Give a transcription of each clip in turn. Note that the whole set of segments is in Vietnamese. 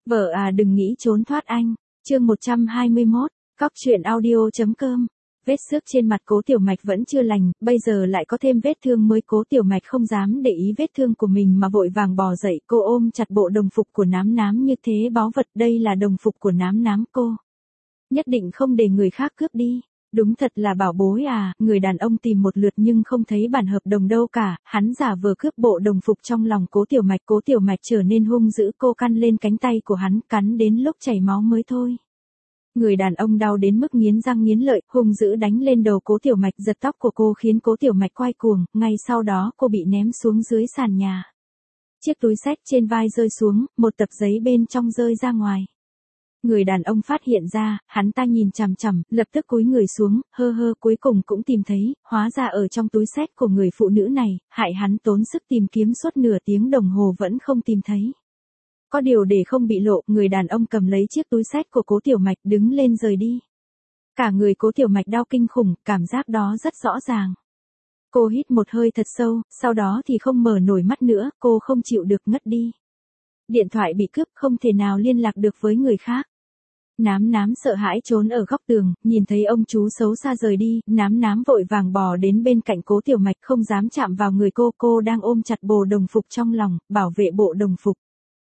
Vợ à đừng nghĩ trốn thoát anh. Chương 121, cóc truyện audio.com. Vết xước trên mặt Cố Tiểu Mạch vẫn chưa lành, bây giờ lại có thêm vết thương mới. Cố Tiểu Mạch không dám để ý vết thương của mình mà vội vàng bò dậy. Cô ôm chặt bộ đồng phục của Nám Nám như thế báu vật, đây là đồng phục của Nám Nám cô. Nhất định không để người khác cướp đi. Đúng thật là bảo bối à, người đàn ông tìm một lượt nhưng không thấy bản hợp đồng đâu cả, hắn giả vờ cướp bộ đồng phục trong lòng Cố Tiểu Mạch trở nên hung dữ, cô căn lên cánh tay của hắn, cắn đến lúc chảy máu mới thôi. Người đàn ông đau đến mức nghiến răng nghiến lợi, hung dữ đánh lên đầu Cố Tiểu Mạch, giật tóc của cô khiến Cố Tiểu Mạch quay cuồng, ngay sau đó cô bị ném xuống dưới sàn nhà. Chiếc túi xách trên vai rơi xuống, một tập giấy bên trong rơi ra ngoài. Người đàn ông phát hiện ra, hắn ta nhìn chằm chằm, lập tức cúi người xuống, cuối cùng cũng tìm thấy, hóa ra ở trong túi xách của người phụ nữ này, hại hắn tốn sức tìm kiếm suốt nửa tiếng đồng hồ vẫn không tìm thấy. Có điều để không bị lộ, người đàn ông cầm lấy chiếc túi xách của Cố Tiểu Mạch đứng lên rời đi. Cả người Cố Tiểu Mạch đau kinh khủng, cảm giác đó rất rõ ràng. Cô hít một hơi thật sâu, sau đó thì không mở nổi mắt nữa, cô không chịu được ngất đi. Điện thoại bị cướp, không thể nào liên lạc được với người khác. Nám Nám sợ hãi trốn ở góc tường, nhìn thấy ông chú xấu xa rời đi, Nám Nám vội vàng bò đến bên cạnh Cố Tiểu Mạch, không dám chạm vào người cô đang ôm chặt bộ đồng phục trong lòng, bảo vệ bộ đồng phục.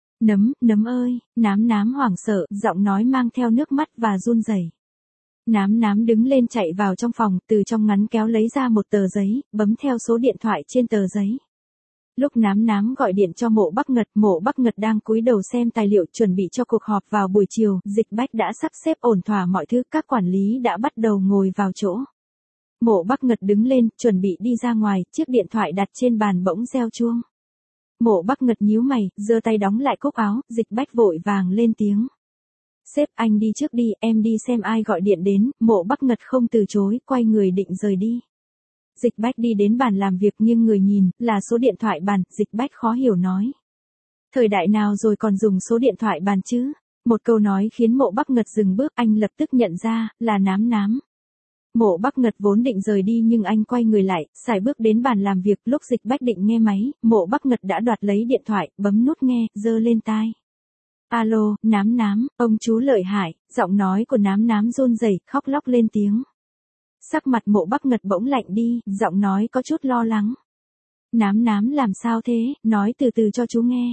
Nấm ơi, Nám Nám hoảng sợ, giọng nói mang theo nước mắt và run rẩy. Nám Nám đứng lên chạy vào trong phòng, từ trong ngắn kéo lấy ra một tờ giấy, bấm theo số điện thoại trên tờ giấy. Lúc Nám Nám gọi điện cho Mộ Bắc Ngật đang cúi đầu xem tài liệu chuẩn bị cho cuộc họp vào buổi chiều, Dịch Bách đã sắp xếp ổn thỏa mọi thứ, các quản lý đã bắt đầu ngồi vào chỗ. Mộ Bắc Ngật đứng lên, chuẩn bị đi ra ngoài, chiếc điện thoại đặt trên bàn bỗng reo chuông. Mộ Bắc Ngật nhíu mày, giơ tay đóng lại cúc áo, Dịch Bách vội vàng lên tiếng. Sếp, anh đi trước đi, em đi xem ai gọi điện đến. Mộ Bắc Ngật không từ chối, quay người định rời đi. Dịch Bách đi đến bàn làm việc nghiêng người nhìn, là số điện thoại bàn, Dịch Bách khó hiểu nói. Thời đại nào rồi còn dùng số điện thoại bàn chứ? Một câu nói khiến Mộ Bắc Ngật dừng bước, anh lập tức nhận ra, là Nám Nám. Mộ Bắc Ngật vốn định rời đi nhưng anh quay người lại, sải bước đến bàn làm việc, lúc Dịch Bách định nghe máy, Mộ Bắc Ngật đã đoạt lấy điện thoại, bấm nút nghe, giơ lên tai. Alo, Nám Nám, ông chú lợi hại, giọng nói của Nám Nám run rẩy, khóc lóc lên tiếng. Sắc mặt Mộ Bắc Ngật bỗng lạnh đi, giọng nói có chút lo lắng. Nám Nám làm sao thế, nói từ từ cho chú nghe.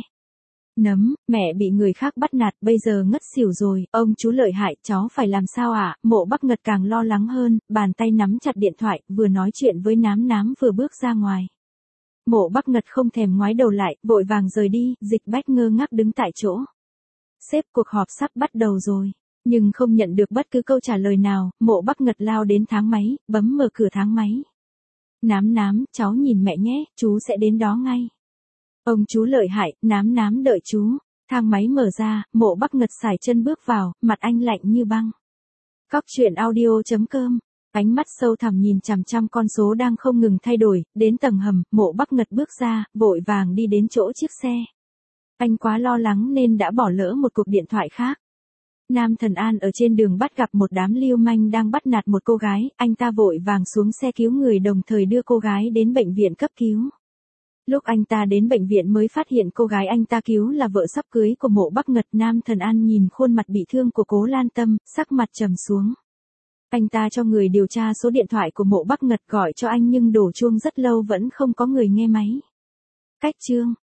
Mẹ bị người khác bắt nạt, bây giờ ngất xỉu rồi, ông chú lợi hại, cháu phải làm sao ạ? Mộ Bắc Ngật càng lo lắng hơn, bàn tay nắm chặt điện thoại, vừa nói chuyện với Nám Nám vừa bước ra ngoài. Mộ Bắc Ngật không thèm ngoái đầu lại, vội vàng rời đi, Dịch Bách ngơ ngác đứng tại chỗ. Sếp, cuộc họp sắp bắt đầu rồi. Nhưng không nhận được bất cứ câu trả lời nào, Mộ Bắc Ngật lao đến thang máy, bấm mở cửa thang máy. Nám Nám, cháu nhìn mẹ nhé, chú sẽ đến đó ngay. Ông chú lợi hại, Nám Nám đợi chú. Thang máy mở ra, Mộ Bắc Ngật sải chân bước vào, mặt anh lạnh như băng. Cóc truyện audio.com. Ánh mắt sâu thẳm nhìn chằm chằm con số đang không ngừng thay đổi, đến tầng hầm, Mộ Bắc Ngật bước ra, vội vàng đi đến chỗ chiếc xe. Anh quá lo lắng nên đã bỏ lỡ một cuộc điện thoại khác. Nam Thần An ở trên đường bắt gặp một đám lưu manh đang bắt nạt một cô gái, anh ta vội vàng xuống xe cứu người đồng thời đưa cô gái đến bệnh viện cấp cứu. Lúc anh ta đến bệnh viện mới phát hiện cô gái anh ta cứu là vợ sắp cưới của Mộ Bắc Ngật. Nam Thần An nhìn khuôn mặt bị thương của Cố Lan Tâm, sắc mặt trầm xuống. Anh ta cho người điều tra số điện thoại của Mộ Bắc Ngật gọi cho anh nhưng đổ chuông rất lâu vẫn không có người nghe máy. Cách chương